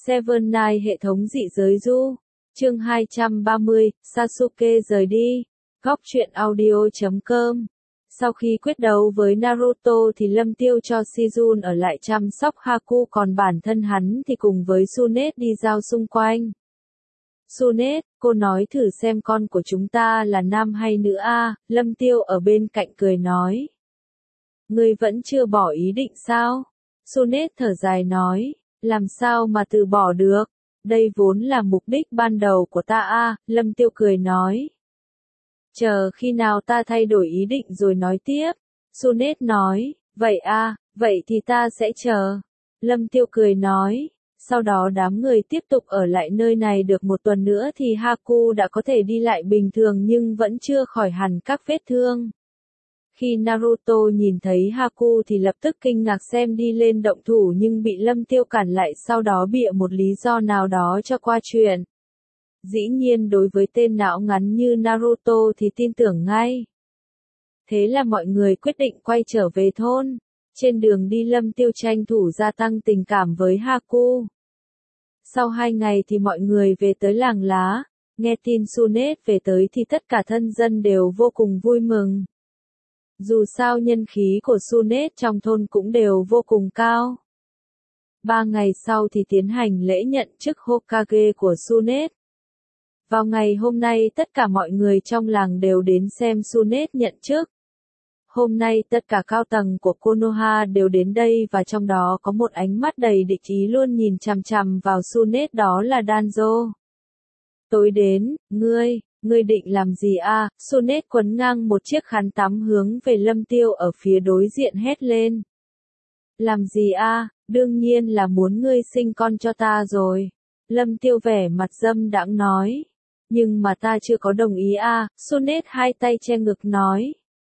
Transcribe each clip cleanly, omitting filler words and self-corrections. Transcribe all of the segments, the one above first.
Seven Night hệ thống dị giới du. Chương 230, Sasuke rời đi. Góc truyện audio.com. Sau khi quyết đấu với Naruto thì Lâm Tiêu cho Shizune ở lại chăm sóc Haku, còn bản thân hắn thì cùng với Tsunade đi giao xung quanh. Tsunade, cô nói thử xem con của chúng ta là nam hay nữ a? Lâm Tiêu ở bên cạnh cười nói. Ngươi vẫn chưa bỏ ý định sao? Tsunade thở dài nói, làm sao mà từ bỏ được, đây vốn là mục đích ban đầu của ta a. Lâm Tiêu cười nói. Chờ khi nào ta thay đổi ý định rồi nói tiếp. Tsunade nói, vậy a, vậy thì ta sẽ chờ. Lâm Tiêu cười nói. Sau đó đám người tiếp tục ở lại nơi này được một tuần nữa thì Haku đã có thể đi lại bình thường nhưng vẫn chưa khỏi hẳn các vết thương. Khi Naruto nhìn thấy Haku thì lập tức kinh ngạc xem đi lên động thủ nhưng bị Lâm Tiêu cản lại, sau đó bịa một lý do nào đó cho qua chuyện. Dĩ nhiên đối với tên não ngắn như Naruto thì tin tưởng ngay. Thế là mọi người quyết định quay trở về thôn. Trên đường đi Lâm Tiêu tranh thủ gia tăng tình cảm với Haku. Sau 2 ngày thì mọi người về tới làng lá. Nghe tin Tsunade về tới thì tất cả thân dân đều vô cùng vui mừng. Dù sao nhân khí của Tsunade trong thôn cũng đều vô cùng cao. 3 ngày sau thì tiến hành lễ nhận chức Hokage của Tsunade. Vào ngày hôm nay tất cả mọi người trong làng đều đến xem Tsunade nhận chức. Hôm nay tất cả cao tầng của Konoha đều đến đây và trong đó có một ánh mắt đầy địch ý luôn nhìn chằm chằm vào Tsunade, đó là Danzo. Tối đến, ngươi định làm gì a? Tsunade quấn ngang một chiếc khăn tắm hướng về Lâm Tiêu ở phía đối diện hét lên. Làm gì a? Đương nhiên là muốn ngươi sinh con cho ta rồi. Lâm Tiêu vẻ mặt dâm đãng nói. Nhưng mà ta chưa có đồng ý a. Tsunade hai tay che ngực nói.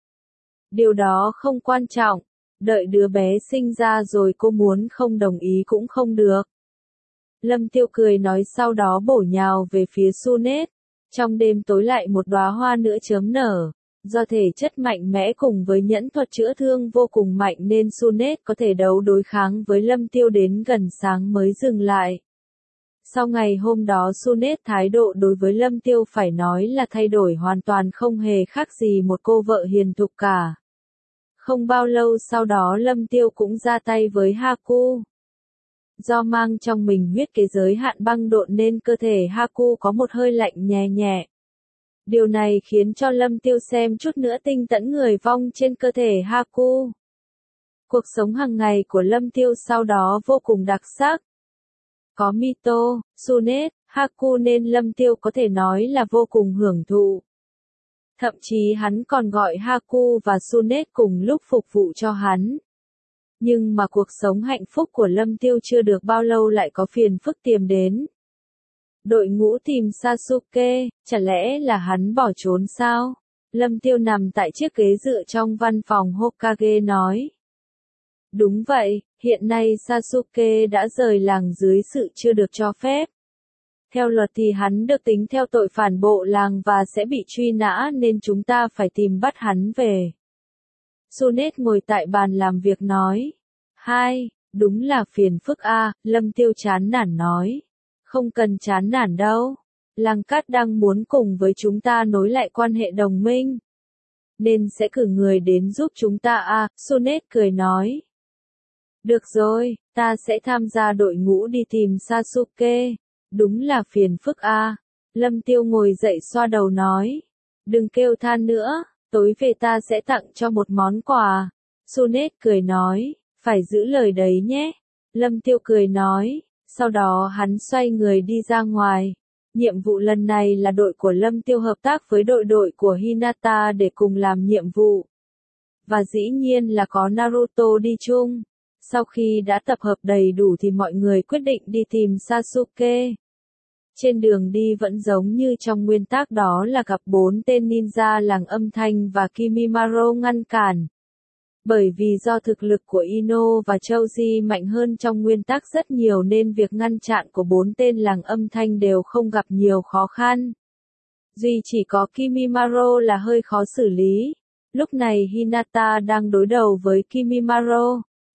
Điều đó không quan trọng, đợi đứa bé sinh ra rồi cô muốn không đồng ý cũng không được. Lâm Tiêu cười nói, sau đó bổ nhào về phía Tsunade. Trong đêm tối lại một đóa hoa nữa chớm nở. Do thể chất mạnh mẽ cùng với nhẫn thuật chữa thương vô cùng mạnh nên Tsunade có thể đấu đối kháng với Lâm Tiêu đến gần sáng mới dừng lại. Sau ngày hôm đó Tsunade thái độ đối với Lâm Tiêu phải nói là thay đổi hoàn toàn, không hề khác gì một cô vợ hiền thục cả. Không bao lâu sau đó Lâm Tiêu cũng ra tay với Haku. Do mang trong mình huyết kế giới hạn băng độn nên cơ thể Haku có một hơi lạnh nhẹ nhẹ. Điều này khiến cho Lâm Tiêu xem chút nữa tinh tẫn người vong trên cơ thể Haku. Cuộc sống hàng ngày của Lâm Tiêu sau đó vô cùng đặc sắc. Có Mito, Tsunade, Haku nên Lâm Tiêu có thể nói là vô cùng hưởng thụ. Thậm chí hắn còn gọi Haku và Tsunade cùng lúc phục vụ cho hắn. Nhưng mà cuộc sống hạnh phúc của Lâm Tiêu chưa được bao lâu lại có phiền phức tìm đến. Đội ngũ tìm Sasuke, chả lẽ là hắn bỏ trốn sao? Lâm Tiêu nằm tại chiếc ghế dựa trong văn phòng Hokage nói. Đúng vậy, hiện nay Sasuke đã rời làng dưới sự chưa được cho phép. Theo luật thì hắn được tính theo tội phản bội làng và sẽ bị truy nã nên chúng ta phải tìm bắt hắn về. Tsunade ngồi tại bàn làm việc nói. Đúng là phiền phức a. Lâm Tiêu chán nản nói. Không cần chán nản đâu. Làng Cát đang muốn cùng với chúng ta nối lại quan hệ đồng minh. Nên sẽ cử người đến giúp chúng ta a. Tsunade cười nói. Được rồi, ta sẽ tham gia đội ngũ đi tìm Sasuke. Đúng là phiền phức a. Lâm Tiêu ngồi dậy xoa đầu nói. Đừng kêu than nữa, tối về ta sẽ tặng cho một món quà. Tsunade cười nói, phải giữ lời đấy nhé. Lâm Tiêu cười nói, sau đó hắn xoay người đi ra ngoài. Nhiệm vụ lần này là đội của Lâm Tiêu hợp tác với đội của Hinata để cùng làm nhiệm vụ. Và dĩ nhiên là có Naruto đi chung. Sau khi đã tập hợp đầy đủ thì mọi người quyết định đi tìm Sasuke. Trên đường đi vẫn giống như trong nguyên tắc, đó là gặp 4 tên ninja làng âm thanh và Kimimaro ngăn cản. Bởi vì do thực lực của Ino và Choji mạnh hơn trong nguyên tắc rất nhiều nên việc ngăn chặn của 4 tên làng âm thanh đều không gặp nhiều khó khăn. Duy chỉ có Kimimaro là hơi khó xử lý. Lúc này Hinata đang đối đầu với Kimimaro.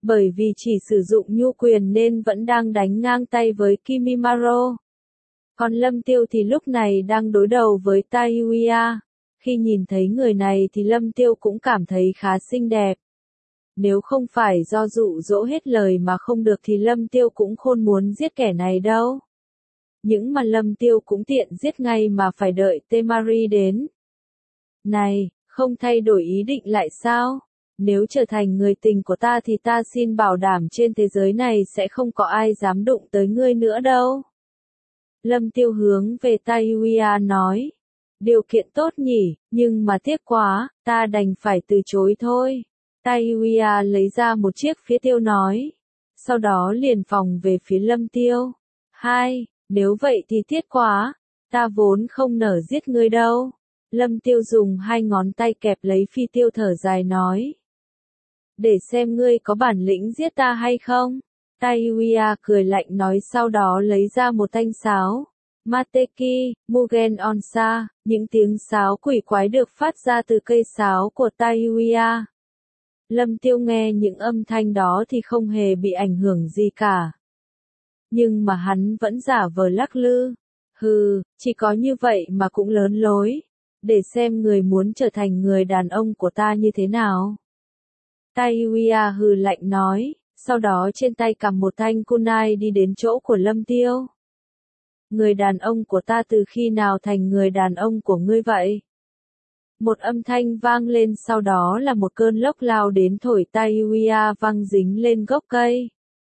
Bởi vì chỉ sử dụng nhu quyền nên vẫn đang đánh ngang tay với Kimimaro. Còn Lâm Tiêu thì lúc này đang đối đầu với Taiyuya. Khi nhìn thấy người này thì Lâm Tiêu cũng cảm thấy khá xinh đẹp. Nếu không phải do dụ dỗ hết lời mà không được thì Lâm Tiêu cũng không muốn giết kẻ này đâu. Nhưng mà Lâm Tiêu cũng tiện giết ngay mà phải đợi Temari đến. Này, không thay đổi ý định lại sao? Nếu trở thành người tình của ta thì ta xin bảo đảm trên thế giới này sẽ không có ai dám đụng tới ngươi nữa đâu. Lâm Tiêu hướng về Taiyuya nói. Điều kiện tốt nhỉ, nhưng mà tiếc quá, ta đành phải từ chối thôi. Taiyuya lấy ra một chiếc phía tiêu nói. Sau đó liền phòng về phía Lâm Tiêu. Nếu vậy thì tiếc quá, ta vốn không nỡ giết ngươi đâu. Lâm Tiêu dùng 2 ngón tay kẹp lấy phi tiêu thở dài nói. Để xem ngươi có bản lĩnh giết ta hay không. Taiyuya cười lạnh nói sau đó lấy ra một thanh sáo. Mateki, Mugen Onsa, những tiếng sáo quỷ quái được phát ra từ cây sáo của Taiyuya. Lâm Tiêu nghe những âm thanh đó thì không hề bị ảnh hưởng gì cả. Nhưng mà hắn vẫn giả vờ lắc lư. Chỉ có như vậy mà cũng lớn lối. Để xem người muốn trở thành người đàn ông của ta như thế nào. Taiyuya hừ lạnh nói, sau đó trên tay cầm một thanh kunai đi đến chỗ của Lâm Tiêu. Người đàn ông của ta từ khi nào thành người đàn ông của ngươi vậy? Một âm thanh vang lên sau đó là một cơn lốc lao đến thổi Taiyuya văng dính lên gốc cây.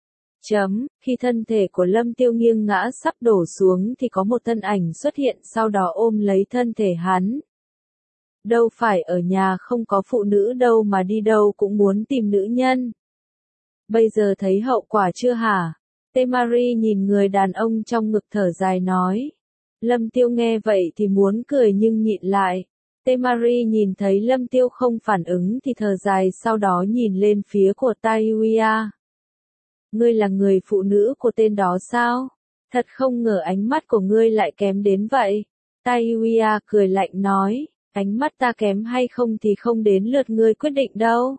Khi thân thể của Lâm Tiêu nghiêng ngã sắp đổ xuống thì có một thân ảnh xuất hiện sau đó ôm lấy thân thể hắn. Đâu phải ở nhà không có phụ nữ đâu mà đi đâu cũng muốn tìm nữ nhân. Bây giờ thấy hậu quả chưa hả? Temari nhìn người đàn ông trong ngực thở dài nói. Lâm Tiêu nghe vậy thì muốn cười nhưng nhịn lại. Temari nhìn thấy Lâm Tiêu không phản ứng thì thở dài sau đó nhìn lên phía của Taiyuya. Ngươi là người phụ nữ của tên đó sao? Thật không ngờ ánh mắt của ngươi lại kém đến vậy. Taiyuya cười lạnh nói, ánh mắt ta kém hay không thì không đến lượt ngươi quyết định đâu.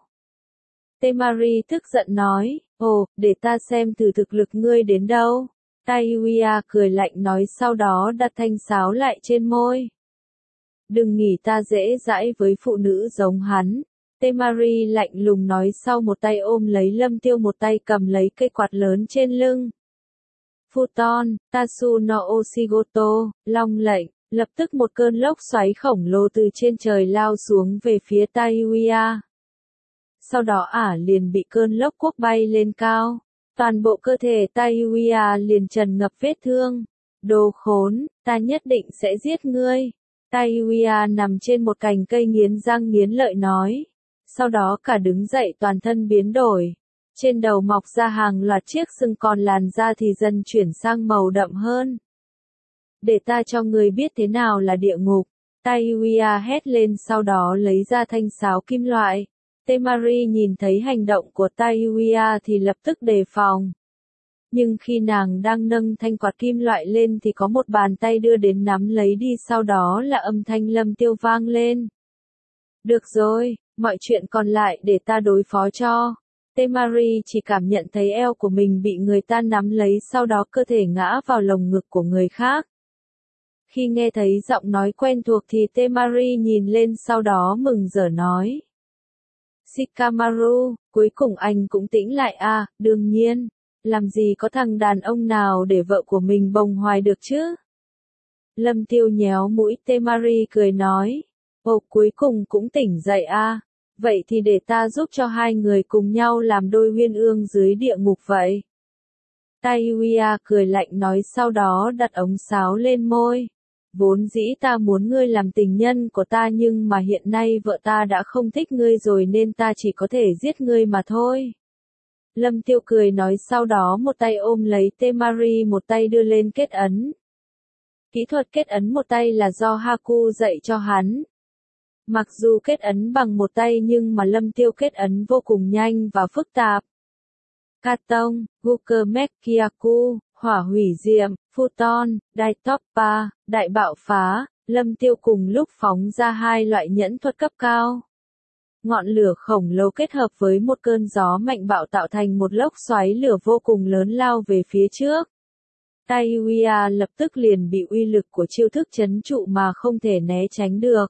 Temari tức giận nói, để ta xem thử thực lực ngươi đến đâu. Taiyuya cười lạnh nói sau đó đặt thanh sáo lại trên môi. Đừng nghĩ ta dễ dãi với phụ nữ giống hắn. Temari lạnh lùng nói sau một tay ôm lấy Lâm Tiêu một tay cầm lấy cây quạt lớn trên lưng. Futon, Tatsu no Oshigoto, Long lệnh, lập tức một cơn lốc xoáy khổng lồ từ trên trời lao xuống về phía Taiyuya. Sau đó liền bị cơn lốc cuốc bay lên cao. Toàn bộ cơ thể Taiyuya liền tràn ngập vết thương. Đồ khốn, ta nhất định sẽ giết ngươi. Taiyuya nằm trên một cành cây nghiến răng nghiến lợi nói. Sau đó cả đứng dậy toàn thân biến đổi. Trên đầu mọc ra hàng loạt chiếc sừng còn làn da thì dần chuyển sang màu đậm hơn. Để ta cho ngươi biết thế nào là địa ngục. Taiyuya hét lên sau đó lấy ra thanh sáo kim loại. Temari nhìn thấy hành động của Taiyuya thì lập tức đề phòng. Nhưng khi nàng đang nâng thanh quạt kim loại lên thì có một bàn tay đưa đến nắm lấy đi sau đó là âm thanh Lâm Tiêu vang lên. Được rồi, mọi chuyện còn lại để ta đối phó cho. Temari chỉ cảm nhận thấy eo của mình bị người ta nắm lấy sau đó cơ thể ngã vào lồng ngực của người khác. Khi nghe thấy giọng nói quen thuộc thì Temari nhìn lên sau đó mừng rỡ nói. Shikamaru, cuối cùng anh cũng tĩnh lại đương nhiên. Làm gì có thằng đàn ông nào để vợ của mình bồng hoài được chứ? Lâm Tiêu nhéo mũi Temari cười nói. Cuối cùng cũng tỉnh dậy vậy thì để ta giúp cho hai người cùng nhau làm đôi uyên ương dưới địa ngục vậy. Taiyuya cười lạnh nói sau đó đặt ống sáo lên môi. Vốn dĩ ta muốn ngươi làm tình nhân của ta nhưng mà hiện nay vợ ta đã không thích ngươi rồi nên ta chỉ có thể giết ngươi mà thôi. Lâm Tiêu cười nói sau đó một tay ôm lấy Temari một tay đưa lên kết ấn. Kỹ thuật kết ấn một tay là do Haku dạy cho hắn. Mặc dù kết ấn bằng một tay nhưng mà Lâm Tiêu kết ấn vô cùng nhanh và phức tạp. Katon, Gukumekiaku, hỏa hủy diệm, Futon, Daitoppa, đại bạo phá, Lâm Tiêu cùng lúc phóng ra hai loại nhẫn thuật cấp cao. Ngọn lửa khổng lồ kết hợp với một cơn gió mạnh bạo tạo thành một lốc xoáy lửa vô cùng lớn lao về phía trước. Taiyuya lập tức liền bị uy lực của chiêu thức trấn trụ mà không thể né tránh được.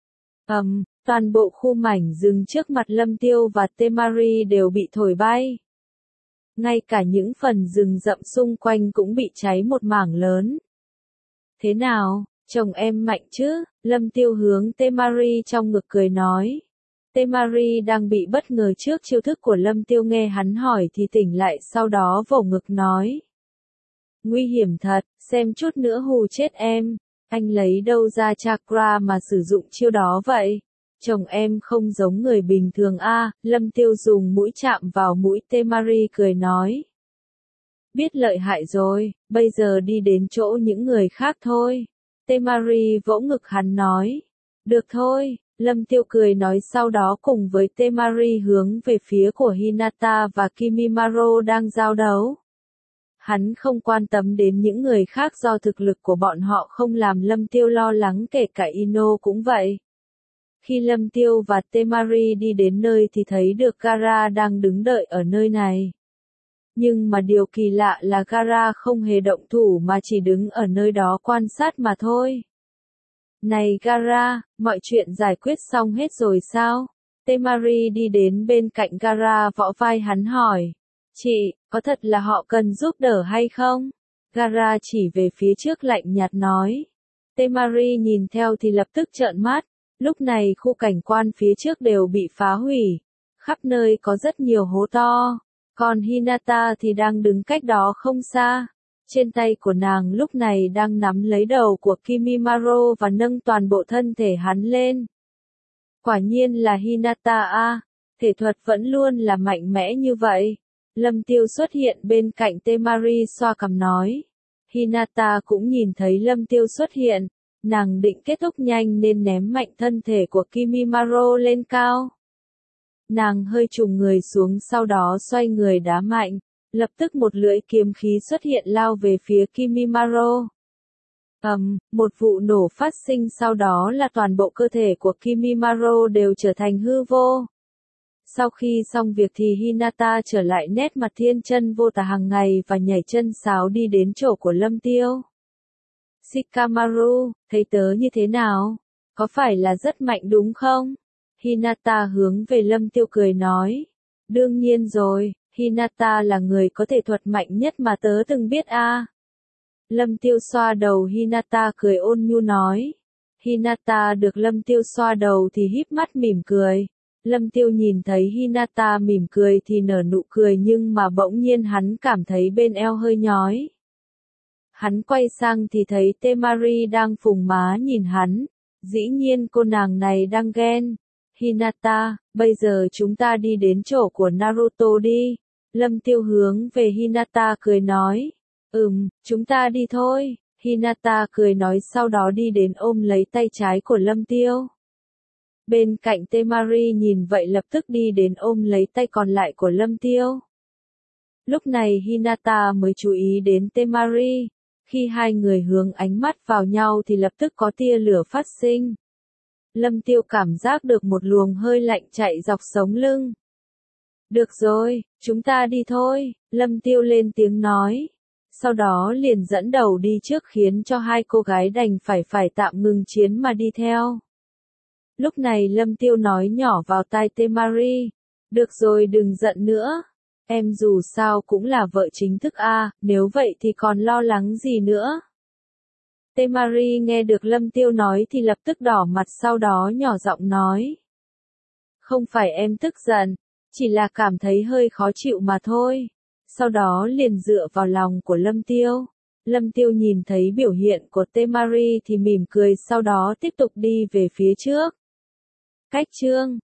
Toàn bộ khu mảnh rừng trước mặt Lâm Tiêu và Temari đều bị thổi bay. Ngay cả những phần rừng rậm xung quanh cũng bị cháy một mảng lớn. Thế nào, chồng em mạnh chứ? Lâm Tiêu hướng Temari trong ngực cười nói. Temari đang bị bất ngờ trước chiêu thức của Lâm Tiêu, nghe hắn hỏi thì tỉnh lại, sau đó vỗ ngực nói. Nguy hiểm thật, xem chút nữa hù chết em. Anh lấy đâu ra chakra mà sử dụng chiêu đó vậy? Chồng em không giống người bình thường a. Lâm Tiêu dùng mũi chạm vào mũi Temari cười nói. Biết lợi hại rồi, bây giờ đi đến chỗ những người khác thôi. Temari vỗ ngực hắn nói. Được thôi, Lâm Tiêu cười nói, sau đó cùng với Temari hướng về phía của Hinata và Kimimaro đang giao đấu. Hắn không quan tâm đến những người khác do thực lực của bọn họ không làm Lâm Tiêu lo lắng, kể cả Ino cũng vậy. Khi Lâm Tiêu và Temari đi đến nơi thì thấy được Gaara đang đứng đợi ở nơi này. Nhưng mà điều kỳ lạ là Gaara không hề động thủ mà chỉ đứng ở nơi đó quan sát mà thôi. Này Gaara, mọi chuyện giải quyết xong hết rồi sao? Temari đi đến bên cạnh Gaara vỗ vai hắn hỏi. Chị, có thật là họ cần giúp đỡ hay không? Gaara chỉ về phía trước lạnh nhạt nói. Temari nhìn theo thì lập tức trợn mắt. Lúc này khu cảnh quan phía trước đều bị phá hủy. Khắp nơi có rất nhiều hố to. Còn Hinata thì đang đứng cách đó không xa. Trên tay của nàng lúc này đang nắm lấy đầu của Kimimaro và nâng toàn bộ thân thể hắn lên. Quả nhiên là Hinata a, thể thuật vẫn luôn là mạnh mẽ như vậy. Lâm Tiêu xuất hiện bên cạnh Temari xoa cằm nói. Hinata cũng nhìn thấy Lâm Tiêu xuất hiện. Nàng định kết thúc nhanh nên ném mạnh thân thể của Kimimaro lên cao. Nàng hơi trùng người xuống, sau đó xoay người đá mạnh. Lập tức một lưỡi kiếm khí xuất hiện lao về phía Kimimaro. Một vụ nổ phát sinh, sau đó là toàn bộ cơ thể của Kimimaro đều trở thành hư vô. Sau khi xong việc thì Hinata trở lại nét mặt thiên chân vô tà hàng ngày và nhảy chân sáo đi đến chỗ của Lâm Tiêu. Shikamaru, thấy tớ như thế nào? Có phải là rất mạnh đúng không? Hinata hướng về Lâm Tiêu cười nói. Đương nhiên rồi, Hinata là người có thể thuật mạnh nhất mà tớ từng biết a. Lâm Tiêu xoa đầu Hinata cười ôn nhu nói. Hinata được Lâm Tiêu xoa đầu thì híp mắt mỉm cười. Lâm Tiêu nhìn thấy Hinata mỉm cười thì nở nụ cười, nhưng mà bỗng nhiên hắn cảm thấy bên eo hơi nhói. Hắn quay sang thì thấy Temari đang phùng má nhìn hắn. Dĩ nhiên cô nàng này đang ghen. Hinata, bây giờ chúng ta đi đến chỗ của Naruto đi. Lâm Tiêu hướng về Hinata cười nói. Chúng ta đi thôi. Hinata cười nói, sau đó đi đến ôm lấy tay trái của Lâm Tiêu. Bên cạnh Temari nhìn vậy lập tức đi đến ôm lấy tay còn lại của Lâm Tiêu. Lúc này Hinata mới chú ý đến Temari. Khi hai người hướng ánh mắt vào nhau thì lập tức có tia lửa phát sinh. Lâm Tiêu cảm giác được một luồng hơi lạnh chạy dọc sống lưng. Được rồi, chúng ta đi thôi, Lâm Tiêu lên tiếng nói. Sau đó liền dẫn đầu đi trước khiến cho hai cô gái đành phải tạm ngừng chiến mà đi theo. Lúc này Lâm Tiêu nói nhỏ vào tai Temari. Được rồi, đừng giận nữa. Em dù sao cũng là vợ chính thức a, nếu vậy thì còn lo lắng gì nữa. Temari nghe được Lâm Tiêu nói thì lập tức đỏ mặt, sau đó nhỏ giọng nói. Không phải em tức giận, chỉ là cảm thấy hơi khó chịu mà thôi. Sau đó liền dựa vào lòng của Lâm Tiêu. Lâm Tiêu nhìn thấy biểu hiện của Temari thì mỉm cười, sau đó tiếp tục đi về phía trước. Cách chương